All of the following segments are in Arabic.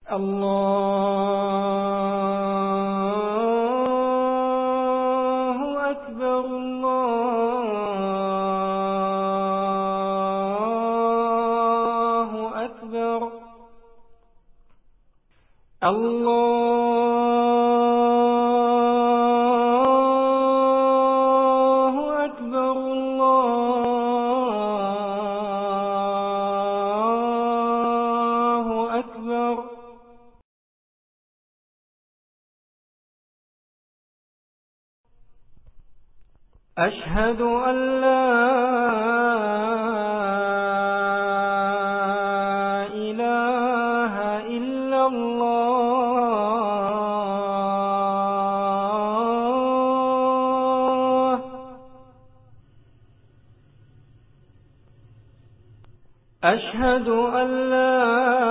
الله أكبر الله أكبر الله أكبر الله أكبر أشهد أن لا إله إلا الله أشهد أن لا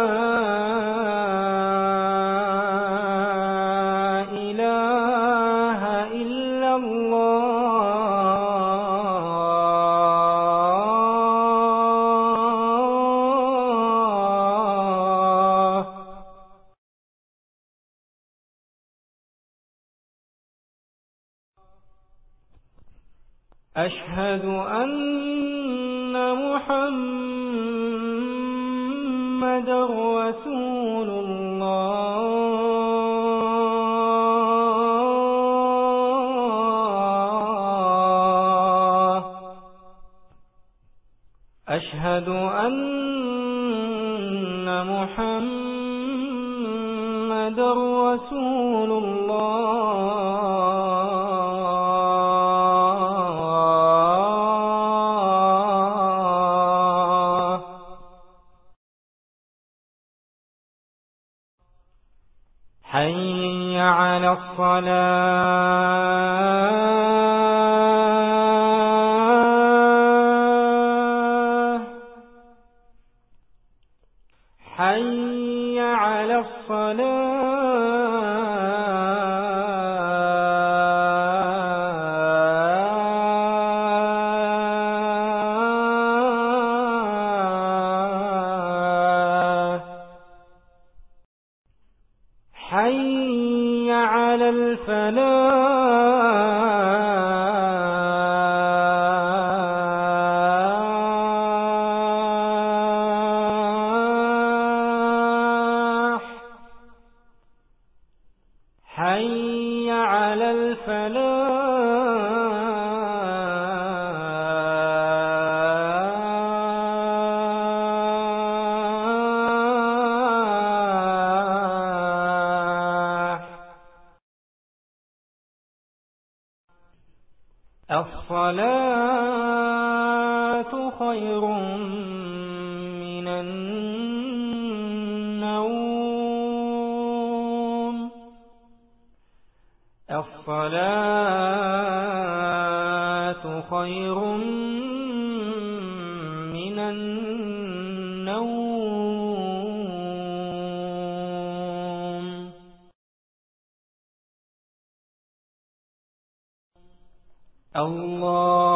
إله إلا الله أشهد أن محمد رسول الله أشهد أن محمد رسول الله حي على الصلاة حي على الصلاة حي على الفلاح حي على الفلاح الصلاة خير من النوم الصلاة خير من النوم الله